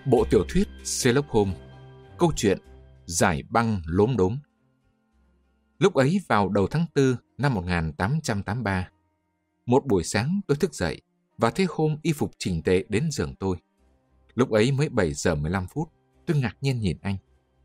Bộ tiểu thuyết Sherlock Holmes. Câu chuyện Giải băng lốm đốm. Lúc ấy vào đầu tháng 4 năm 1883, một buổi sáng tôi thức dậy và thấy Holmes y phục chỉnh tề đến giường tôi. Lúc ấy mới 7 giờ 15 phút, tôi ngạc nhiên nhìn anh.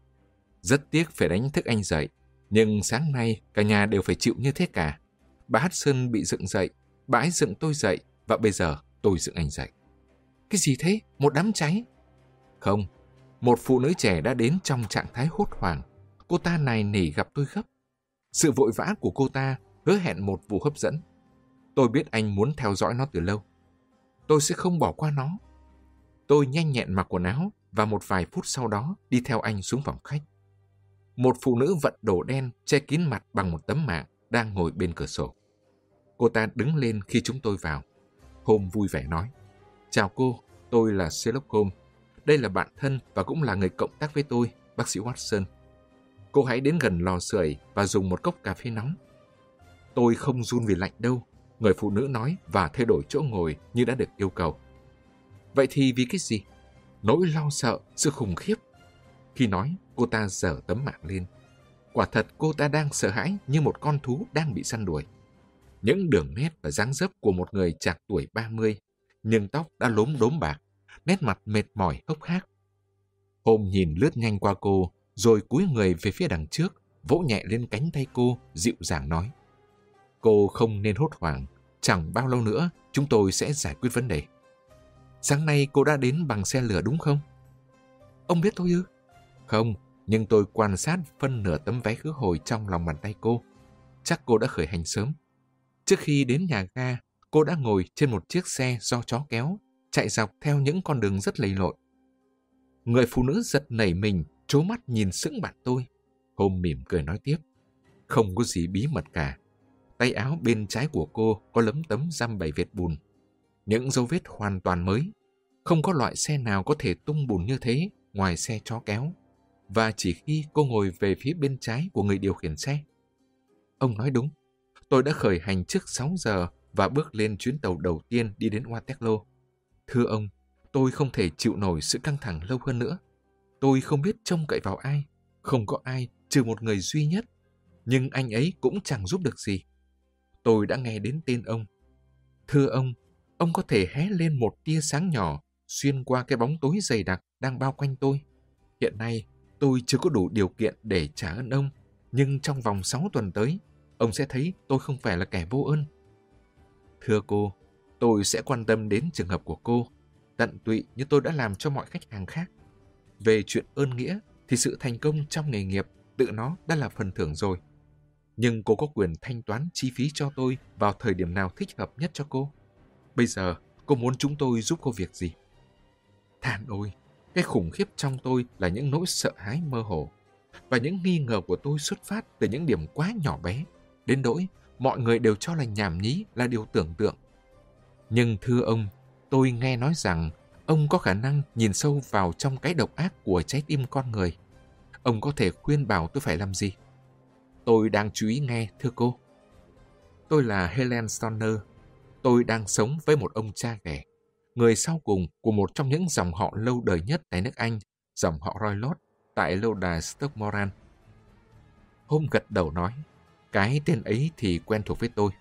Rất tiếc phải đánh thức anh dậy, nhưng sáng nay cả nhà đều phải chịu như thế cả. Bà Hudson bị dựng dậy, bà ấy dựng tôi dậy và bây giờ tôi dựng anh dậy. Cái gì thế? Một đám cháy? Không, một phụ nữ trẻ đã đến trong trạng thái hốt hoảng. Cô ta nài nỉ gặp tôi gấp. Sự vội vã của cô ta hứa hẹn một vụ hấp dẫn. Tôi biết anh muốn theo dõi nó từ lâu. Tôi sẽ không bỏ qua nó. Tôi nhanh nhẹn mặc quần áo và một vài phút sau đó đi theo anh xuống phòng khách. Một phụ nữ vận đồ đen che kín mặt bằng một tấm mạng đang ngồi bên cửa sổ. Cô ta đứng lên khi chúng tôi vào. Holmes vui vẻ nói: "Chào cô, tôi là Sherlock Holmes. Đây là bạn thân và cũng là người cộng tác với tôi, bác sĩ Watson. Cô hãy đến gần lò sưởi và dùng một cốc cà phê nóng." "Tôi không run vì lạnh đâu," người phụ nữ nói và thay đổi chỗ ngồi như đã được yêu cầu. "Vậy thì vì cái gì?" "Nỗi lo sợ, sự khủng khiếp." Khi nói, cô ta giở tấm mạng lên. Quả thật cô ta đang sợ hãi như một con thú đang bị săn đuổi. Những đường nét và dáng dấp của một người trạc tuổi 30, nhưng tóc đã lốm đốm bạc, nét mặt mệt mỏi hốc hác. Holmes nhìn lướt nhanh qua cô, rồi cúi người về phía đằng trước, vỗ nhẹ lên cánh tay cô, dịu dàng nói: "Cô không nên hốt hoảng, chẳng bao lâu nữa chúng tôi sẽ giải quyết vấn đề." "Sáng nay cô đã đến bằng xe lửa đúng không?" "Ông biết tôi ư?" "Không, nhưng tôi quan sát phân nửa tấm vé khứ hồi trong lòng bàn tay cô. Chắc cô đã khởi hành sớm. Trước khi đến nhà ga, cô đã ngồi trên một chiếc xe do chó kéo, chạy dọc theo những con đường rất lầy lội." Người phụ nữ giật nảy mình, trố mắt nhìn sững bạn tôi. Holmes mỉm cười nói tiếp: "Không có gì bí mật cả. Tay áo bên trái của cô có lấm tấm dăm bảy vệt bùn. Những dấu vết hoàn toàn mới. Không có loại xe nào có thể tung bùn như thế ngoài xe chó kéo. Và chỉ khi cô ngồi về phía bên trái của người điều khiển xe." "Ông nói đúng. Tôi đã khởi hành trước 6 giờ và bước lên chuyến tàu đầu tiên đi đến Waterloo. Thưa ông, tôi không thể chịu nổi sự căng thẳng lâu hơn nữa. Tôi không biết trông cậy vào ai, không có ai trừ một người duy nhất, nhưng anh ấy cũng chẳng giúp được gì. Tôi đã nghe đến tên ông. Thưa ông có thể hé lên một tia sáng nhỏ xuyên qua cái bóng tối dày đặc đang bao quanh tôi. Hiện nay, tôi chưa có đủ điều kiện để trả ơn ông, nhưng trong vòng 6 tuần tới, ông sẽ thấy tôi không phải là kẻ vô ơn. Thưa cô, tôi sẽ quan tâm đến trường hợp của cô, tận tụy như tôi đã làm cho mọi khách hàng khác. Về chuyện ơn nghĩa thì sự thành công trong nghề nghiệp tự nó đã là phần thưởng rồi. Nhưng cô có quyền thanh toán chi phí cho tôi vào thời điểm nào thích hợp nhất cho cô. Bây giờ, cô muốn chúng tôi giúp cô việc gì?" Than ôi, cái khủng khiếp trong tôi là những nỗi sợ hãi mơ hồ. Và những nghi ngờ của tôi xuất phát từ những điểm quá nhỏ bé, đến nỗi mọi người đều cho là nhảm nhí, là điều tưởng tượng. Nhưng thưa ông, tôi nghe nói rằng ông có khả năng nhìn sâu vào trong cái độc ác của trái tim con người. Ông có thể khuyên bảo tôi phải làm gì? Tôi đang chú ý nghe, thưa cô. Tôi là Helen Stoner. Tôi đang sống với một ông cha ghẻ, người sau cùng của một trong những dòng họ lâu đời nhất tại nước Anh, dòng họ Roylott, tại lâu đài Stockmoran. Holmes gật đầu nói: "Cái tên ấy thì quen thuộc với tôi."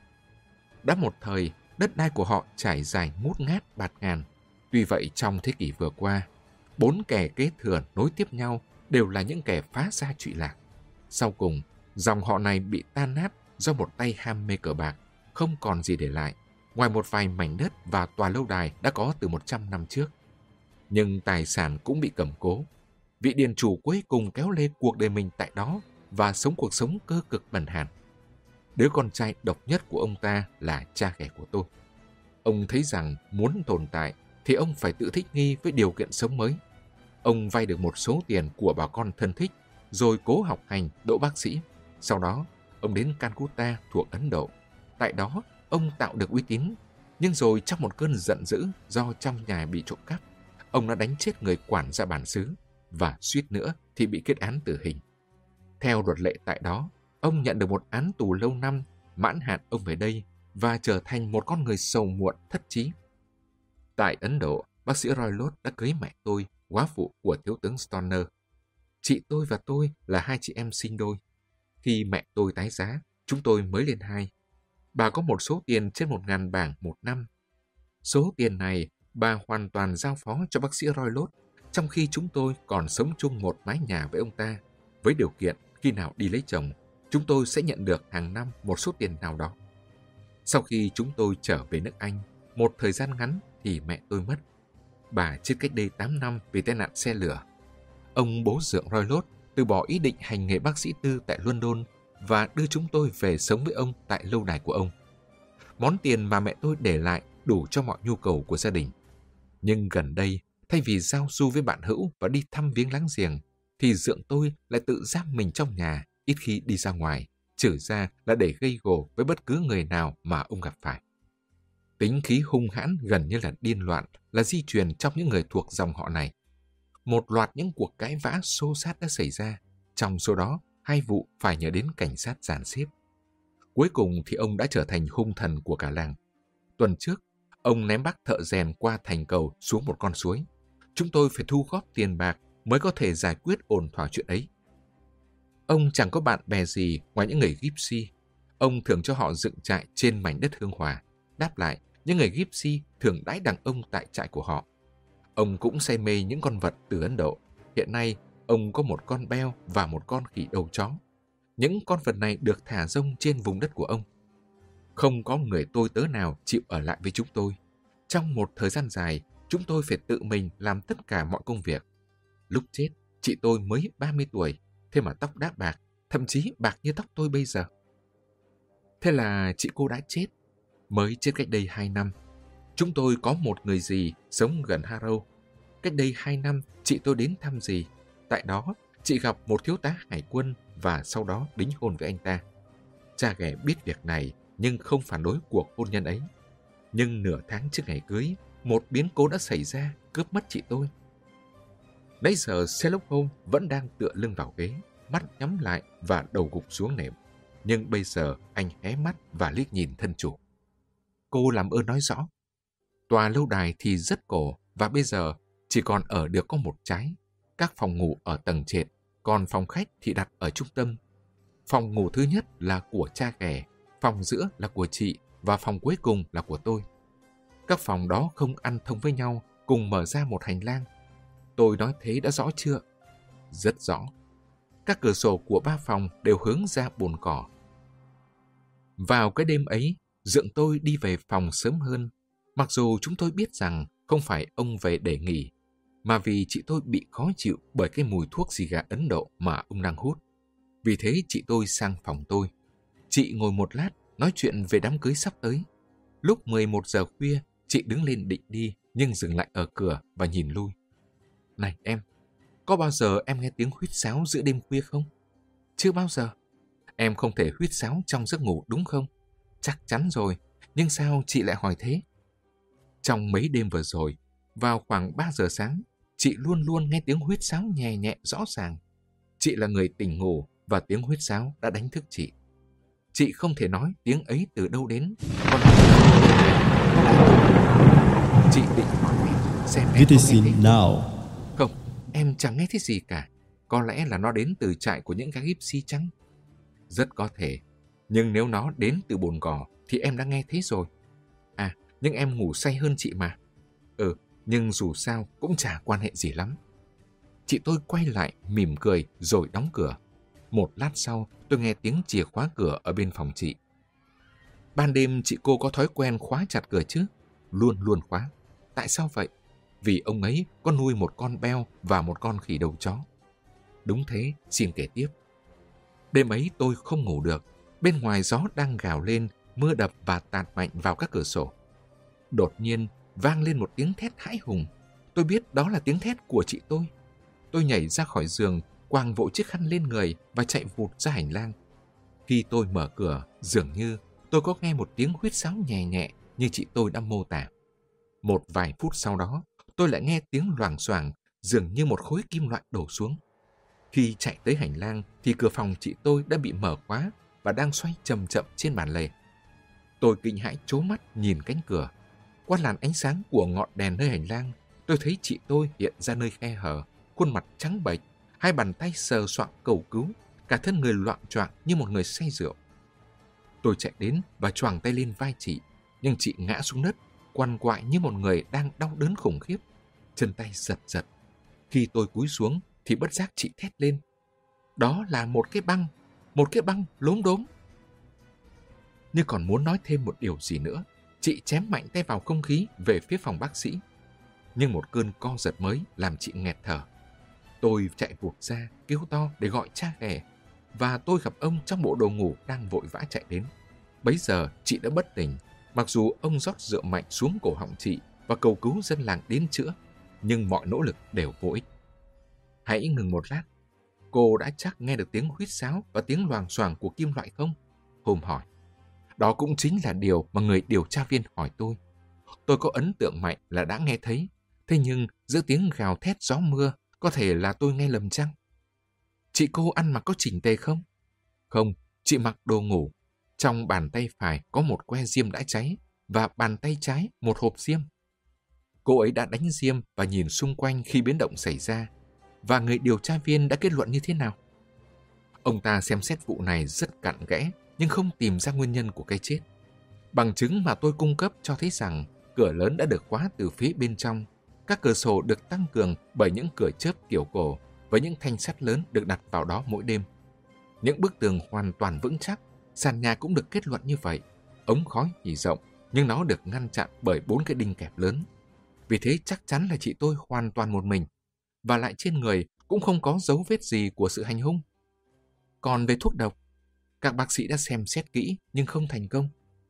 Đã một thời, đất đai của họ trải dài ngút ngát bạt ngàn. Tuy vậy, trong thế kỷ vừa qua, 4 kẻ kế thừa nối tiếp nhau đều là những kẻ phá gia trụy lạc. Sau cùng, dòng họ này bị tan nát do một tay ham mê cờ bạc, không còn gì để lại, ngoài một vài mảnh đất và tòa lâu đài đã có từ 100 năm trước. Nhưng tài sản cũng bị cầm cố. Vị điền chủ cuối cùng kéo lê cuộc đời mình tại đó và sống cuộc sống cơ cực bần hàn. Đứa con trai độc nhất của ông ta là cha ghẻ của tôi. Ông thấy rằng muốn tồn tại thì ông phải tự thích nghi với điều kiện sống mới. Ông vay được một số tiền của bà con thân thích, rồi cố học hành đỗ bác sĩ. Sau đó, ông đến Calcutta thuộc Ấn Độ. Tại đó, ông tạo được uy tín. Nhưng rồi trong một cơn giận dữ do trong nhà bị trộm cắp, ông đã đánh chết người quản gia bản xứ và suýt nữa thì bị kết án tử hình. Theo luật lệ tại đó, ông nhận được một án tù lâu năm, mãn hạn ông về đây và trở thành một con người sầu muộn thất trí. Tại Ấn Độ, bác sĩ Roylott đã cưới mẹ tôi, góa phụ của thiếu tướng Stoner. Chị tôi và tôi là hai chị em sinh đôi. Khi mẹ tôi tái giá, chúng tôi mới lên 2. Bà có một số tiền trên 1.000 bảng một năm. Số tiền này bà hoàn toàn giao phó cho bác sĩ Roylott, trong khi chúng tôi còn sống chung một mái nhà với ông ta, với điều kiện khi nào đi lấy chồng, chúng tôi sẽ nhận được hàng năm một số tiền nào đó. Sau khi chúng tôi trở về nước Anh, một thời gian ngắn thì mẹ tôi mất. Bà chết cách đây 8 năm vì tai nạn xe lửa. Ông bố dượng Roylott từ bỏ ý định hành nghề bác sĩ tư tại London và đưa chúng tôi về sống với ông tại lâu đài của ông. Món tiền mà mẹ tôi để lại đủ cho mọi nhu cầu của gia đình. Nhưng gần đây, thay vì giao du với bạn hữu và đi thăm viếng láng giềng, thì dượng tôi lại tự giam mình trong nhà, ít khi đi ra ngoài, trừ ra là để gây gổ với bất cứ người nào mà ông gặp phải. Tính khí hung hãn gần như là điên loạn là di truyền trong những người thuộc dòng họ này. Một loạt những cuộc cãi vã xô xát đã xảy ra, trong số đó 2 vụ phải nhờ đến cảnh sát dàn xếp. Cuối cùng thì ông đã trở thành hung thần của cả làng. Tuần trước, ông ném bác thợ rèn qua thành cầu xuống một con suối. Chúng tôi phải thu góp tiền bạc mới có thể giải quyết ổn thỏa chuyện ấy. Ông chẳng có bạn bè gì ngoài những người Gypsy. Ông thường cho họ dựng trại trên mảnh đất hương hòa. Đáp lại, những người Gypsy thường đãi đằng ông tại trại của họ. Ông cũng say mê những con vật từ Ấn Độ. Hiện nay, ông có một con beo và một con khỉ đầu chó. Những con vật này được thả rông trên vùng đất của ông. Không có người tôi tớ nào chịu ở lại với chúng tôi. Trong một thời gian dài, chúng tôi phải tự mình làm tất cả mọi công việc. Lúc chết, chị tôi mới 30 tuổi, thế mà tóc đã bạc, thậm chí bạc như tóc tôi bây giờ. Thế là chị cô đã chết, mới chết cách đây 2 năm. Chúng tôi có một người dì sống gần Harrow. Cách đây 2 năm, chị tôi đến thăm dì. Tại đó, chị gặp một thiếu tá hải quân và sau đó đính hôn với anh ta. Cha ghẻ biết việc này nhưng không phản đối cuộc hôn nhân ấy. Nhưng nửa tháng trước ngày cưới, một biến cố đã xảy ra cướp mất chị tôi. Nãy giờ Sherlock Holmes vẫn đang tựa lưng vào ghế, mắt nhắm lại và đầu gục xuống nệm. Nhưng bây giờ anh hé mắt và liếc nhìn thân chủ. Cô làm ơn nói rõ. Tòa lâu đài thì rất cổ và bây giờ chỉ còn ở được có một trái. Các phòng ngủ ở tầng trệt, còn phòng khách thì đặt ở trung tâm. Phòng ngủ thứ nhất là của cha ghẻ, phòng giữa là của chị và phòng cuối cùng là của tôi. Các phòng đó không ăn thông với nhau, cùng mở ra một hành lang. Tôi nói thế đã rõ chưa? Rất rõ. Các cửa sổ của 3 phòng đều hướng ra bồn cỏ. Vào cái đêm ấy, dượng tôi đi về phòng sớm hơn, mặc dù chúng tôi biết rằng không phải ông về để nghỉ, mà vì chị tôi bị khó chịu bởi cái mùi thuốc xì gà Ấn Độ mà ông đang hút. Vì thế chị tôi sang phòng tôi. Chị ngồi một lát, nói chuyện về đám cưới sắp tới. Lúc 11 giờ khuya, chị đứng lên định đi, nhưng dừng lại ở cửa và nhìn lui. Này em, có bao giờ em nghe tiếng huýt sáo giữa đêm khuya không? Chưa bao giờ. Em không thể huýt sáo trong giấc ngủ đúng không? Chắc chắn rồi, nhưng sao chị lại hỏi thế? Trong mấy đêm vừa rồi, vào khoảng 3 giờ sáng, chị luôn luôn nghe tiếng huýt sáo nhẹ nhẹ rõ ràng. Chị là người tỉnh ngủ và tiếng huýt sáo đã đánh thức chị. Chị không thể nói tiếng ấy từ đâu đến. Còn chị định hỏi em xem em có nghe thấy now. Không, em chẳng nghe thấy gì cả. Có lẽ là nó đến từ trại của những gã Gypsy chăng? Rất có thể. Nhưng nếu nó đến từ bồn cỏ thì em đã nghe thấy rồi. À, nhưng em ngủ say hơn chị mà. Nhưng dù sao cũng chả quan hệ gì lắm. Chị tôi quay lại mỉm cười rồi đóng cửa. Một lát sau tôi nghe tiếng chìa khóa cửa ở bên phòng chị. Ban đêm chị cô có thói quen khóa chặt cửa chứ? Luôn luôn khóa. Tại sao vậy? Vì ông ấy có nuôi một con beo và một con khỉ đầu chó. Đúng thế, xin kể tiếp. Đêm ấy tôi không ngủ được. Bên ngoài gió đang gào lên, mưa đập và tạt mạnh vào các cửa sổ. Đột nhiên vang lên một tiếng thét hãi hùng. Tôi biết đó là tiếng thét của chị tôi. Tôi nhảy ra khỏi giường, quàng vội chiếc khăn lên người và chạy vụt ra hành lang. Khi tôi mở cửa, dường như tôi có nghe một tiếng huýt sáo nhẹ nhẹ như chị tôi đã mô tả. Một vài phút sau đó, tôi lại nghe tiếng loảng xoảng, dường như một khối kim loại đổ xuống. Khi chạy tới hành lang thì cửa phòng chị tôi đã bị mở khóa và đang xoay chậm chậm trên bàn lề. Tôi kinh hãi trố mắt nhìn cánh cửa. Qua làn ánh sáng của ngọn đèn nơi hành lang, Tôi thấy chị tôi hiện ra nơi khe hở, khuôn mặt trắng bệch, hai bàn tay sờ soạng cầu cứu, cả thân người loạng choạng như một người say rượu. Tôi chạy đến và choàng tay lên vai chị, nhưng chị ngã xuống đất, quằn quại như một người đang đau đớn khủng khiếp. Chân tay giật giật. Khi tôi cúi xuống thì bất giác chị thét lên. Đó là một cái băng lốm đốm. Như còn muốn nói thêm một điều gì nữa, chị chém mạnh tay vào không khí về phía phòng bác sĩ. Nhưng một cơn co giật mới làm chị nghẹt thở. Tôi chạy vụt ra, kêu to để gọi cha ghẻ, và tôi gặp ông trong bộ đồ ngủ đang vội vã chạy đến. Bấy giờ chị đã bất tỉnh, mặc dù ông rót rượu mạnh xuống cổ họng chị và cầu cứu dân làng đến chữa, nhưng mọi nỗ lực đều vô ích. Hãy ngừng một lát. Cô đã chắc nghe được tiếng huýt sáo và tiếng loàng xoàng của kim loại không? Hôm hỏi. Đó cũng chính là điều mà người điều tra viên hỏi tôi. Tôi có ấn tượng mạnh là đã nghe thấy, thế nhưng giữa tiếng gào thét gió mưa, có thể là tôi nghe lầm chăng? Chị cô ăn mặc có chỉnh tề không? Không, chị mặc đồ ngủ. Trong bàn tay phải có một que diêm đã cháy và bàn tay trái một hộp diêm. Cô ấy đã đánh diêm và nhìn xung quanh khi biến động xảy ra. Và người điều tra viên đã kết luận như thế nào? Ông ta xem xét vụ này rất cặn kẽ nhưng không tìm ra nguyên nhân của cái chết. Bằng chứng mà tôi cung cấp cho thấy rằng cửa lớn đã được khóa từ phía bên trong. Các cửa sổ được tăng cường bởi những cửa chớp kiểu cổ với những thanh sắt lớn được đặt vào đó mỗi đêm. Những bức tường hoàn toàn vững chắc, sàn nhà cũng được kết luận như vậy. Ống khói thì rộng, nhưng nó được ngăn chặn bởi 4 cái đinh kẹp lớn. Vì thế chắc chắn là chị tôi hoàn toàn một mình, và lại trên người cũng không có dấu vết gì của sự hành hung. Còn về thuốc độc, các bác sĩ đã xem xét kỹ nhưng không thành công.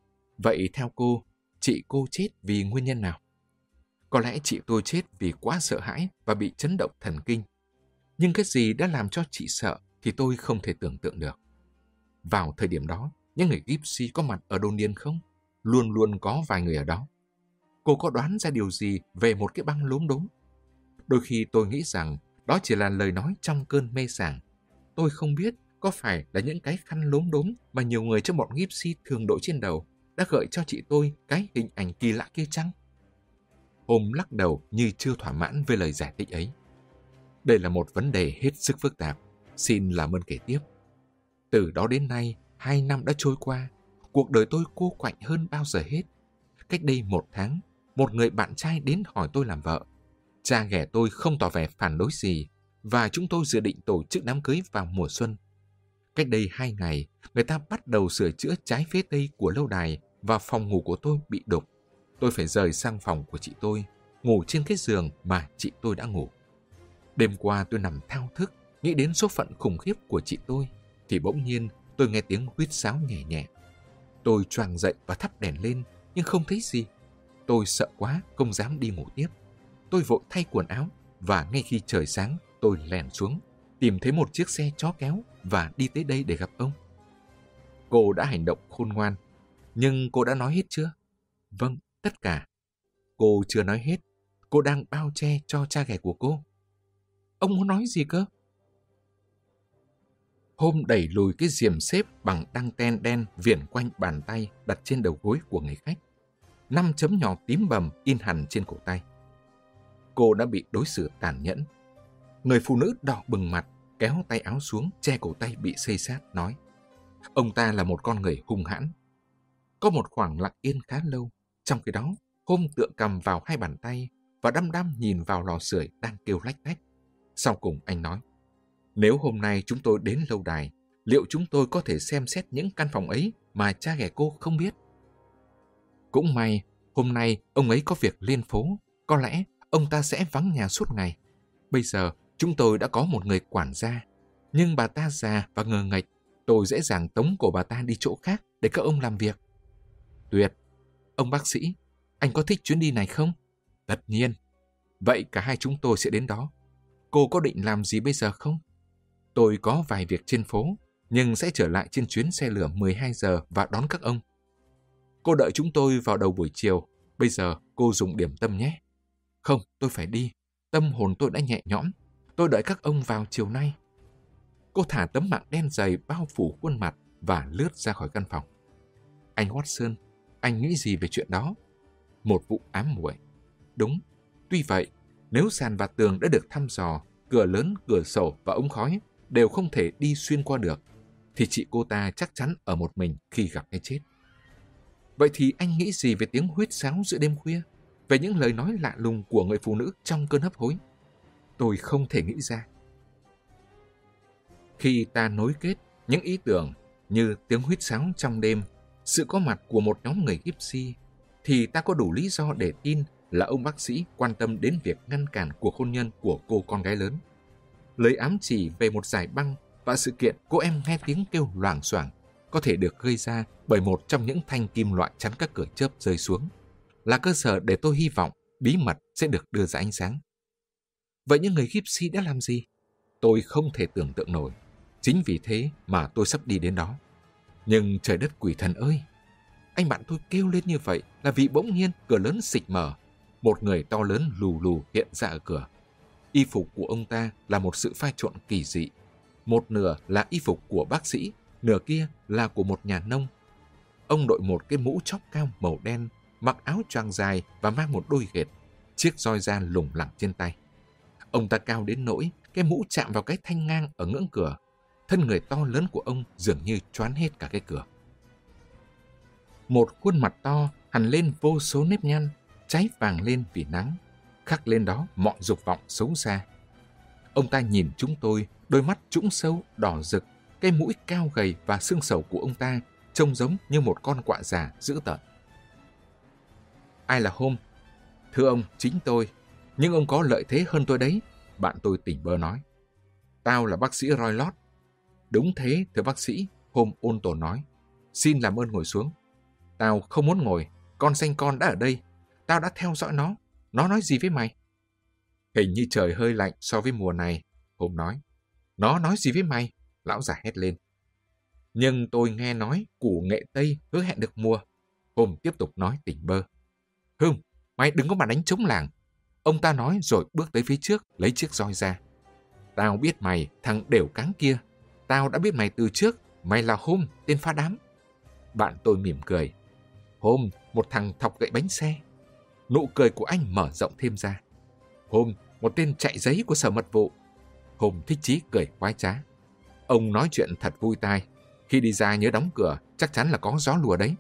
Vậy theo cô, chị cô chết vì nguyên nhân nào? Có lẽ chị tôi chết vì quá sợ hãi và bị chấn động thần kinh. Nhưng cái gì đã làm cho chị sợ thì tôi không thể tưởng tượng được. Vào thời điểm đó, những người Gypsy có mặt ở đồn điền không? Luôn luôn có vài người ở đó. Cô có đoán ra điều gì về một cái băng lốm đốm? Đôi khi tôi nghĩ rằng đó chỉ là lời nói trong cơn mê sảng. Tôi không biết có phải là những cái khăn lốm đốm mà nhiều người trong bọn Gypsy thường đội trên đầu đã gợi cho chị tôi cái hình ảnh kỳ lạ kia chăng? Hôm lắc đầu như chưa thỏa mãn với lời giải thích ấy. Đây là một vấn đề hết sức phức tạp. Xin làm ơn kể tiếp. Từ đó đến nay, 2 năm đã trôi qua. Cuộc đời tôi cô quạnh hơn bao giờ hết. Cách đây 1 tháng, một người bạn trai đến hỏi tôi làm vợ. Cha ghẻ tôi không tỏ vẻ phản đối gì, và chúng tôi dự định tổ chức đám cưới vào mùa xuân. Cách đây 2 ngày, người ta bắt đầu sửa chữa trái phía tây của lâu đài và phòng ngủ của tôi bị đục. Tôi phải rời sang phòng của chị tôi, ngủ trên cái giường mà chị tôi đã ngủ. Đêm qua tôi nằm thao thức, nghĩ đến số phận khủng khiếp của chị tôi, thì bỗng nhiên tôi nghe tiếng huýt sáo nhẹ nhẹ. Tôi choàng dậy và thắp đèn lên, nhưng không thấy gì. Tôi sợ quá, không dám đi ngủ tiếp. Tôi vội thay quần áo, và ngay khi trời sáng, tôi lèn xuống, tìm thấy một chiếc xe chó kéo và đi tới đây để gặp ông. Cô đã hành động khôn ngoan, nhưng cô đã nói hết chưa? Vâng, tất cả. Cô chưa nói hết. Cô đang bao che cho cha ghẻ của cô. Ông muốn nói gì cơ? Hôm đẩy lùi cái diềm xếp bằng đăng ten đen viền quanh bàn tay đặt trên đầu gối của người khách. 5 chấm nhỏ tím bầm in hẳn trên cổ tay. Cô đã bị đối xử tàn nhẫn. Người phụ nữ đỏ bừng mặt, kéo tay áo xuống, che cổ tay bị xây xát, nói: ông ta là một con người hung hãn. Có một khoảng lặng yên khá lâu. Trong khi đó, Hôm tựa cầm vào 2 bàn tay và đăm đăm nhìn vào lò sưởi đang kêu lách tách. Sau cùng anh nói: nếu hôm nay chúng tôi đến lâu đài, liệu chúng tôi có thể xem xét những căn phòng ấy mà cha ghẻ cô không biết? Cũng may, hôm nay ông ấy có việc lên phố, có lẽ ông ta sẽ vắng nhà suốt ngày. Bây giờ, chúng tôi đã có một người quản gia, nhưng bà ta già và ngờ nghệch, tôi dễ dàng tống cổ bà ta đi chỗ khác để các ông làm việc. Tuyệt! Ông bác sĩ, anh có thích chuyến đi này không? Tất nhiên. Vậy cả hai chúng tôi sẽ đến đó. Cô có định làm gì bây giờ không? Tôi có vài việc trên phố, nhưng sẽ trở lại trên chuyến xe lửa 12 giờ và đón các ông. Cô đợi chúng tôi vào đầu buổi chiều. Bây giờ cô dùng điểm tâm nhé. Không, tôi phải đi. Tâm hồn tôi đã nhẹ nhõm. Tôi đợi các ông vào chiều nay. Cô thả tấm mạng đen dày bao phủ khuôn mặt và lướt ra khỏi căn phòng. Anh Watson, anh nghĩ gì về chuyện đó? Một vụ ám muội. Đúng. Tuy vậy, Nếu sàn và tường đã được thăm dò, cửa lớn, cửa sổ và ống khói đều không thể đi xuyên qua được, thì chị cô ta chắc chắn ở một mình khi gặp cái chết. Vậy thì anh nghĩ gì về tiếng huýt sáo giữa đêm khuya? Về những lời nói lạ lùng của người phụ nữ trong cơn hấp hối? Tôi không thể nghĩ ra. Khi ta nối kết những ý tưởng như tiếng huýt sáo trong đêm, sự có mặt của một nhóm người Gypsy, thì ta có đủ lý do để tin là ông bác sĩ quan tâm đến việc ngăn cản cuộc hôn nhân của cô con gái lớn. Lời ám chỉ về một dải băng và sự kiện cô em nghe tiếng kêu loảng xoảng có thể được gây ra bởi một trong những thanh kim loại chắn các cửa chớp rơi xuống, là cơ sở để tôi hy vọng bí mật sẽ được đưa ra ánh sáng. Vậy những người Gypsy đã làm gì? Tôi không thể tưởng tượng nổi. Chính vì thế mà tôi sắp đi đến đó. Nhưng trời đất quỷ thần ơi! Anh bạn tôi kêu lên như vậy là vì bỗng nhiên cửa lớn xịch mở. Một người to lớn lù lù hiện ra ở cửa. Y phục của ông ta là một sự pha trộn kỳ dị. Một nửa là y phục của bác sĩ, nửa kia là của một nhà nông. Ông đội một cái mũ chóp cao màu đen, mặc áo choàng dài và mang một đôi ghệt, chiếc roi da lủng lẳng trên tay. Ông ta cao đến nỗi cái mũ chạm vào cái thanh ngang ở ngưỡng cửa. Thân người to lớn của ông dường như choán hết cả cái cửa. Một khuôn mặt to hằn lên vô số nếp nhăn, cháy vàng lên vì nắng, khắc lên đó mọi dục vọng xấu xa. Ông ta nhìn chúng tôi, đôi mắt trũng sâu, đỏ rực, cái mũi cao gầy và xương sầu của ông ta trông giống như một con quạ già dữ tợn. Ai là Holmes? Thưa ông, chính tôi. Nhưng ông có lợi thế hơn tôi đấy, bạn tôi tỉnh bơ nói. Tao là bác sĩ Roy Lott. Đúng thế, thưa bác sĩ, Holmes ôn tồn nói. Xin làm ơn ngồi xuống. Tao không muốn ngồi, con xanh con đã ở đây. Tao đã theo dõi nó. Nó nói gì với mày? Hình như trời hơi lạnh so với mùa này, Holmes nói. Nó nói gì với mày? Lão già hét lên. Nhưng tôi nghe nói củ nghệ Tây hứa hẹn được mua. Holmes tiếp tục nói tỉnh bơ. Mày đừng có mà đánh trống làng. Ông ta nói rồi bước tới phía trước lấy chiếc roi ra. Tao biết mày, thằng đểu cáng kia. Tao đã biết mày từ trước. Mày là Holmes, tên phá đám. Bạn tôi mỉm cười. Holmes, một thằng thọc gậy bánh xe. Nụ cười của anh mở rộng thêm ra. Holmes, một tên chạy giấy của sở mật vụ. Holmes thích chí cười khoái trá. Ông nói chuyện thật vui tai. Khi đi ra nhớ đóng cửa, chắc chắn là có gió lùa đấy.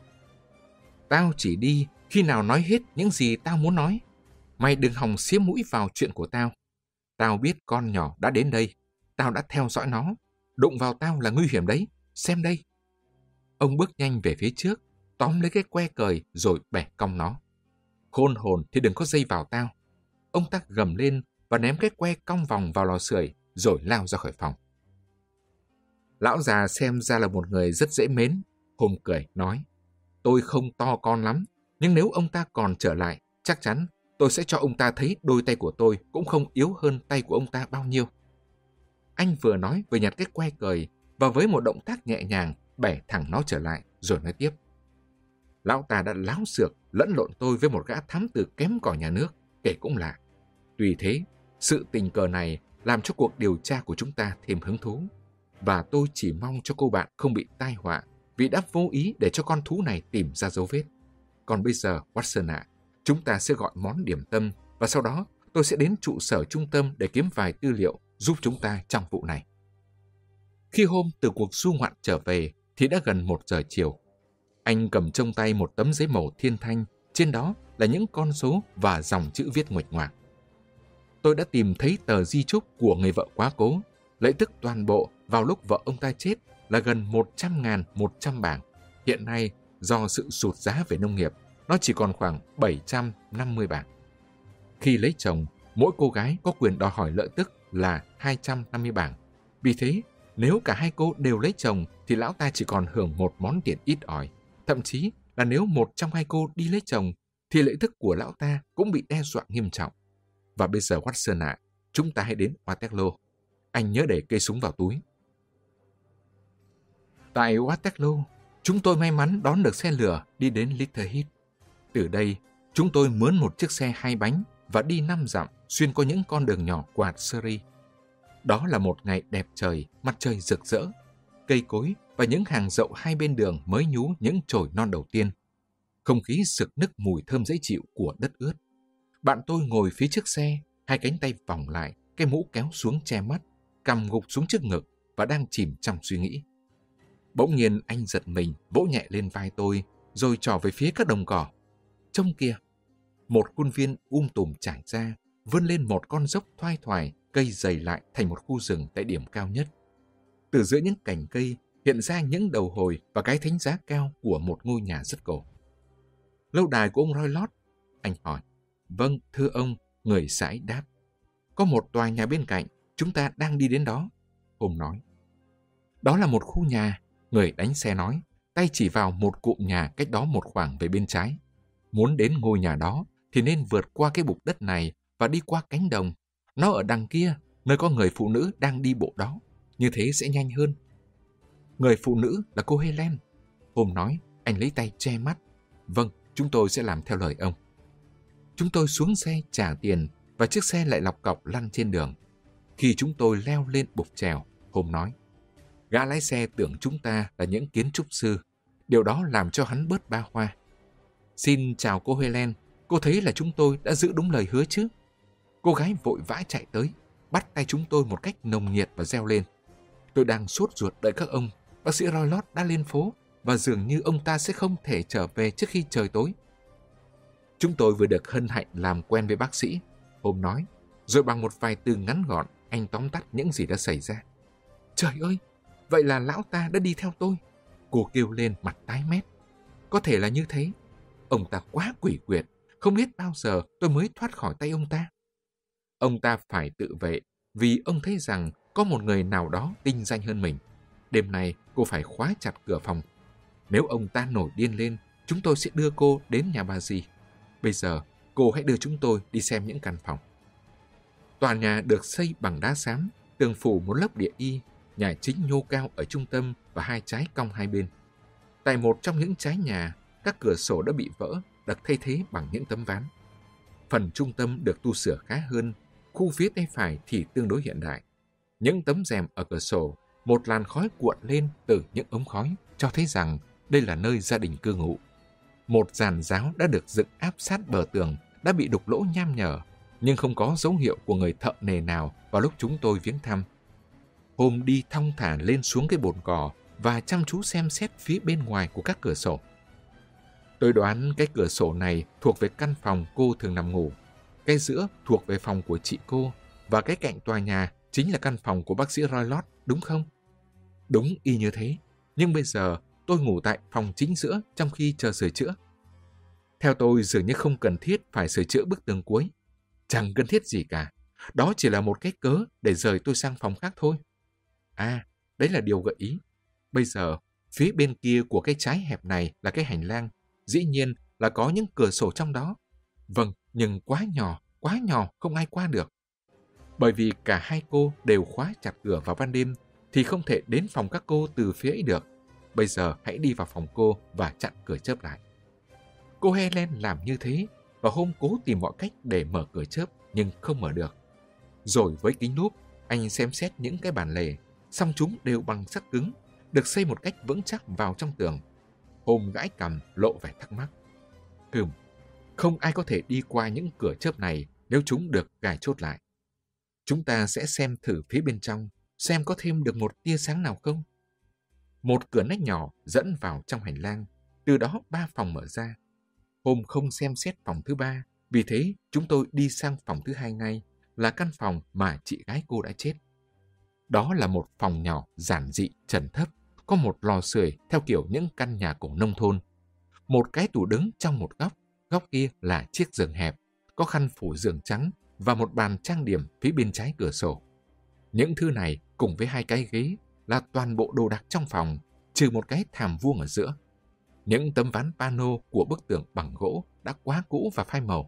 Tao chỉ đi khi nào nói hết những gì tao muốn nói. Mày đừng hòng xía mũi vào chuyện của tao. Tao biết con nhỏ đã đến đây. Tao đã theo dõi nó. Đụng vào tao là nguy hiểm đấy. Xem đây. Ông bước nhanh về phía trước, tóm lấy cái que cời rồi bẻ cong nó. Khôn hồn thì đừng có dây vào tao. Ông ta gầm lên và ném cái que cong vòng vào lò sưởi rồi lao ra khỏi phòng. Lão già xem ra là một người rất dễ mến. Holmes cười, nói. Tôi không to con lắm, nhưng nếu ông ta còn trở lại, chắc chắn tôi sẽ cho ông ta thấy đôi tay của tôi cũng không yếu hơn tay của ông ta bao nhiêu. Anh vừa nói vừa nhặt cái que cời và với một động tác nhẹ nhàng bẻ thẳng nó trở lại rồi nói tiếp. Lão ta đã láo xược lẫn lộn tôi với một gã thám tử kém cỏi nhà nước, kể cũng lạ. Tuy thế, sự tình cờ này làm cho cuộc điều tra của chúng ta thêm hứng thú. Và tôi chỉ mong cho cô bạn không bị tai họa vì đã vô ý để cho con thú này tìm ra dấu vết. Còn bây giờ, Watson ạ, chúng ta sẽ gọi món điểm tâm và sau đó tôi sẽ đến trụ sở trung tâm để kiếm vài tư liệu giúp chúng ta trong vụ này. Khi Holmes từ cuộc du ngoạn trở về thì đã gần 1 giờ chiều. Anh cầm trong tay một tấm giấy màu thiên thanh, trên đó là những con số và dòng chữ viết nguệch ngoạc. Tôi đã tìm thấy tờ di chúc của người vợ quá cố, lấy tức toàn bộ vào lúc vợ ông ta chết là gần 100.100 bảng. Hiện nay, do sự sụt giá về nông nghiệp, nó chỉ còn khoảng 750 bảng. Khi lấy chồng, mỗi cô gái có quyền đòi hỏi lợi tức là 250 bảng. Vì thế, nếu cả hai cô đều lấy chồng thì lão ta chỉ còn hưởng một món tiền ít ỏi. Thậm chí là nếu một trong hai cô đi lấy chồng thì lợi tức của lão ta cũng bị đe dọa nghiêm trọng. Và bây giờ Watson ạ, chúng ta hãy đến Waterloo. Anh nhớ để cây súng vào túi. Tại Waterloo, chúng tôi may mắn đón được xe lửa đi đến Litterhead. Từ đây, chúng tôi mướn một chiếc xe 2 bánh và đi 5 dặm xuyên qua những con đường nhỏ quạt Surrey. Đó là một ngày đẹp trời, mặt trời rực rỡ. Cây cối và những hàng dậu hai bên đường mới nhú những chồi non đầu tiên. Không khí sực nức mùi thơm dễ chịu của đất ướt. Bạn tôi ngồi phía trước xe, hai cánh tay vòng lại, cái mũ kéo xuống che mắt, cằm gục xuống trước ngực và đang chìm trong suy nghĩ. Bỗng nhiên anh giật mình, vỗ nhẹ lên vai tôi, rồi trỏ về phía các đồng cỏ. Trông kìa, một khuôn viên tùm trải ra, vươn lên một con dốc thoai thoải, cây dày lại thành một khu rừng tại điểm cao nhất. Từ giữa những cành cây hiện ra những đầu hồi và cái thánh giá cao của một ngôi nhà rất cổ. Lâu đài của ông Roylott? Anh hỏi. Vâng, thưa ông, người sãi đáp. Có một tòa nhà bên cạnh, chúng ta đang đi đến đó. Hôm nói. Đó là một khu nhà, người đánh xe nói, tay chỉ vào một cụm nhà cách đó một khoảng về bên trái. Muốn đến ngôi nhà đó thì nên vượt qua cái bục đất này và đi qua cánh đồng. Nó ở đằng kia, nơi có người phụ nữ đang đi bộ đó. Như thế sẽ nhanh hơn. Người phụ nữ là cô Helen. Hôm nói, anh lấy tay che mắt. Vâng, chúng tôi sẽ làm theo lời ông. Chúng tôi xuống xe trả tiền và chiếc xe lại lọc cọc lăn trên đường. Khi chúng tôi leo lên bục chèo, Hôm nói, gã lái xe tưởng chúng ta là những kiến trúc sư. Điều đó làm cho hắn bớt ba hoa. Xin chào cô Helen, cô thấy là chúng tôi đã giữ đúng lời hứa chứ? Cô gái vội vã chạy tới, bắt tay chúng tôi một cách nồng nhiệt và reo lên. Tôi đang sốt ruột đợi các ông. Bác sĩ Roylott đã lên phố và dường như ông ta sẽ không thể trở về trước khi trời tối. Chúng tôi vừa được hân hạnh làm quen với bác sĩ, Hôm nói, rồi bằng một vài từ ngắn gọn, anh tóm tắt những gì đã xảy ra. Trời ơi, vậy là lão ta đã đi theo tôi. Cô kêu lên mặt tái mét. Có thể là như thế. Ông ta quá quỷ quyệt, không biết bao giờ tôi mới thoát khỏi tay ông ta. Ông ta phải tự vệ vì ông thấy rằng có một người nào đó tinh danh hơn mình. Đêm nay cô phải khóa chặt cửa phòng. Nếu ông ta nổi điên lên, chúng tôi sẽ đưa cô đến nhà bà dì. Bây giờ, cô hãy đưa chúng tôi đi xem những căn phòng. Tòa nhà được xây bằng đá xám, tường phủ một lớp địa y, nhà chính nhô cao ở trung tâm và hai trái cong hai bên. Tại một trong những trái nhà, các cửa sổ đã bị vỡ, được thay thế bằng những tấm ván. Phần trung tâm được tu sửa khá hơn, khu phía tay phải thì tương đối hiện đại. Những tấm rèm ở cửa sổ, một làn khói cuộn lên từ những ống khói, cho thấy rằng đây là nơi gia đình cư ngụ. Một giàn giáo đã được dựng áp sát bờ tường, đã bị đục lỗ nham nhở, nhưng không có dấu hiệu của người thợ nề nào vào lúc chúng tôi viếng thăm. Hôm đi thong thả lên xuống cái bồn cỏ và chăm chú xem xét phía bên ngoài của các cửa sổ. Tôi đoán cái cửa sổ này thuộc về căn phòng cô thường nằm ngủ, cái giữa thuộc về phòng của chị cô, và cái cạnh tòa nhà chính là căn phòng của bác sĩ Roylott, đúng không? Đúng y như thế, nhưng bây giờ tôi ngủ tại phòng chính giữa trong khi chờ sửa chữa. Theo tôi dường như không cần thiết phải sửa chữa bức tường cuối. Chẳng cần thiết gì cả. Đó chỉ là một cái cớ để rời tôi sang phòng khác thôi. À, đấy là điều gợi ý. Bây giờ, phía bên kia của cái trái hẹp này là cái hành lang. Dĩ nhiên là có những cửa sổ trong đó. Vâng, nhưng quá nhỏ, không ai qua được. Bởi vì cả hai cô đều khóa chặt cửa vào ban đêm, thì không thể đến phòng các cô từ phía ấy được. Bây giờ hãy đi vào phòng cô và chặn cửa chớp lại. Cô Helen làm như thế, và Hôm cố tìm mọi cách để mở cửa chớp, nhưng không mở được. Rồi với kính lúp, anh xem xét những cái bản lề, song chúng đều bằng sắt cứng, được xây một cách vững chắc vào trong tường. Hôm gãi cằm lộ vẻ thắc mắc. Không ai có thể đi qua những cửa chớp này nếu chúng được gài chốt lại. Chúng ta sẽ xem thử phía bên trong, xem có thêm được một tia sáng nào không. Một cửa nách nhỏ dẫn vào trong hành lang, từ đó 3 phòng mở ra. Hôm không xem xét phòng thứ 3, vì thế chúng tôi đi sang phòng thứ 2 ngay, là căn phòng mà chị gái cô đã chết. Đó là một phòng nhỏ giản dị, trần thấp, có một lò sưởi theo kiểu những căn nhà cổ nông thôn. Một cái tủ đứng trong một góc kia là chiếc giường hẹp, có khăn phủ giường trắng và một bàn trang điểm phía bên trái cửa sổ. Những thứ này cùng với 2 cái ghế là toàn bộ đồ đạc trong phòng, trừ một cái thảm vuông ở giữa. Những tấm ván pano của bức tường bằng gỗ đã quá cũ và phai màu.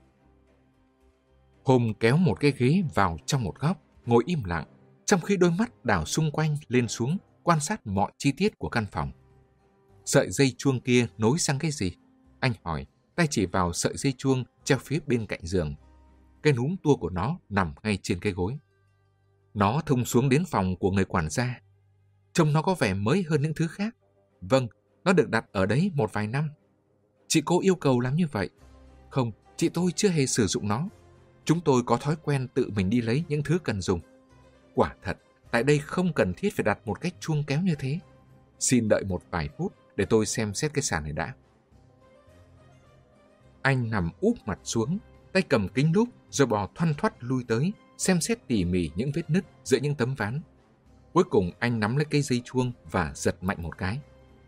Hôm kéo một cái ghế vào trong một góc, ngồi im lặng, trong khi đôi mắt đảo xung quanh lên xuống, quan sát mọi chi tiết của căn phòng. Sợi dây chuông kia nối sang cái gì? Anh hỏi, tay chỉ vào sợi dây chuông treo phía bên cạnh giường. Cái núm tua của nó nằm ngay trên cái gối. Nó thông xuống đến phòng của người quản gia. Trông nó có vẻ mới hơn những thứ khác. Vâng, nó được đặt ở đấy một vài năm. Chị cô yêu cầu làm như vậy. Không, Chị tôi chưa hề sử dụng nó. Chúng tôi có thói quen tự mình đi lấy những thứ cần dùng. Quả thật, tại đây không cần thiết phải đặt một cái chuông kéo như thế. Xin đợi một vài phút để tôi xem xét cái sàn này đã. Anh nằm úp mặt xuống, tay cầm kính lúp rồi bò thoăn thoắt lui tới, xem xét tỉ mỉ những vết nứt giữa những tấm ván. Cuối cùng anh nắm lấy cây dây chuông và giật mạnh một cái.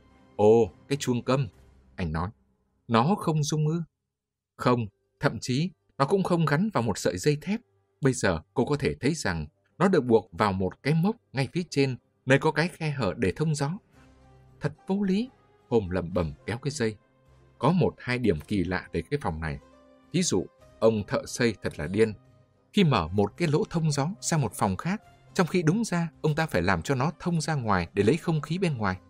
Ồ, cái chuông câm, anh nói. Nó không rung ư? Không, thậm chí nó cũng không gắn vào một sợi dây thép. Bây giờ cô có thể thấy rằng nó được buộc vào một cái mốc ngay phía trên, nơi có cái khe hở để thông gió. Thật vô lý, Hôm lẩm bẩm kéo cái dây. Có một hai điểm kỳ lạ về cái phòng này. Ví dụ, ông thợ xây thật là điên. Khi mở một cái lỗ thông gió sang một phòng khác, trong khi đúng ra ông ta phải làm cho nó thông ra ngoài để lấy không khí bên ngoài.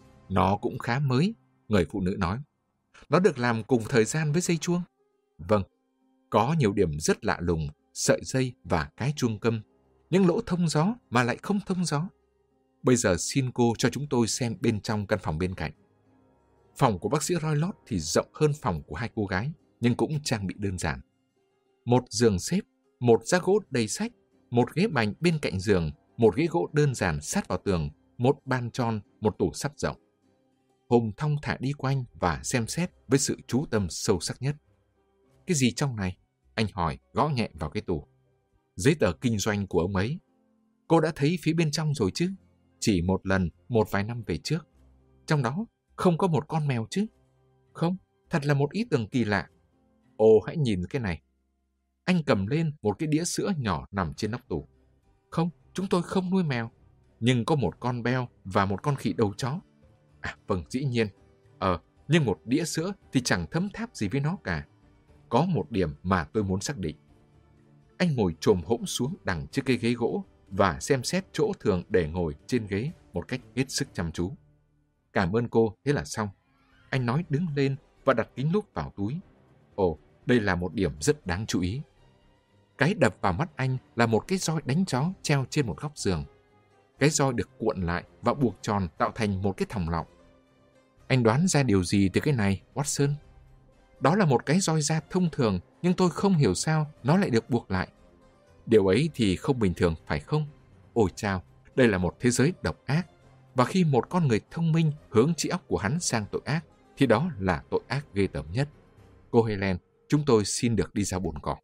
Nó cũng khá mới, người phụ nữ nói. Nó được làm cùng thời gian với dây chuông. Vâng, có nhiều điểm rất lạ lùng, sợi dây và cái chuông câm. Những lỗ thông gió mà lại không thông gió. Bây giờ xin cô cho chúng tôi xem bên trong căn phòng bên cạnh. Phòng của bác sĩ Roylott thì rộng hơn phòng của hai cô gái, nhưng cũng trang bị đơn giản. Một giường xếp, một giá gỗ đầy sách, một ghế bành bên cạnh giường, một ghế gỗ đơn giản sát vào tường, một bàn tròn, một tủ sắt rộng. Hùng thong thả đi quanh và xem xét với sự chú tâm sâu sắc nhất. Cái gì trong này? Anh hỏi, gõ nhẹ vào cái tủ. Giấy tờ kinh doanh của ông ấy. Cô đã thấy phía bên trong rồi chứ? Chỉ một lần, một vài năm về trước. Trong đó không có một con mèo chứ? Không, thật là một ý tưởng kỳ lạ. Ồ, hãy nhìn cái này. Anh cầm lên một cái đĩa sữa nhỏ nằm trên nóc tủ. Không, chúng tôi không nuôi mèo. Nhưng có một con beo và một con khỉ đầu chó. À, vâng, dĩ nhiên. Nhưng một đĩa sữa thì chẳng thấm tháp gì với nó cả. Có một điểm mà tôi muốn xác định. Anh ngồi chồm hỗn xuống đằng trước cây ghế gỗ và xem xét chỗ thường để ngồi trên ghế một cách hết sức chăm chú. Cảm ơn cô, thế là xong. Anh nói đứng lên và đặt kính lúp vào túi. Ồ, đây là một điểm rất đáng chú ý. Cái đập vào mắt anh là một cái roi đánh chó treo trên một góc giường. Cái roi được cuộn lại và buộc tròn tạo thành một cái thòng lọng. Anh đoán ra điều gì từ cái này, Watson? Đó là một cái roi da thông thường, nhưng tôi không hiểu sao nó lại được buộc lại. Điều ấy thì không bình thường, phải không? Ôi chao, đây là một thế giới độc ác. Và khi một con người thông minh hướng trí óc của hắn sang tội ác, thì đó là tội ác ghê tởm nhất. Cô Helen, chúng tôi xin được đi ra bồn cỏ.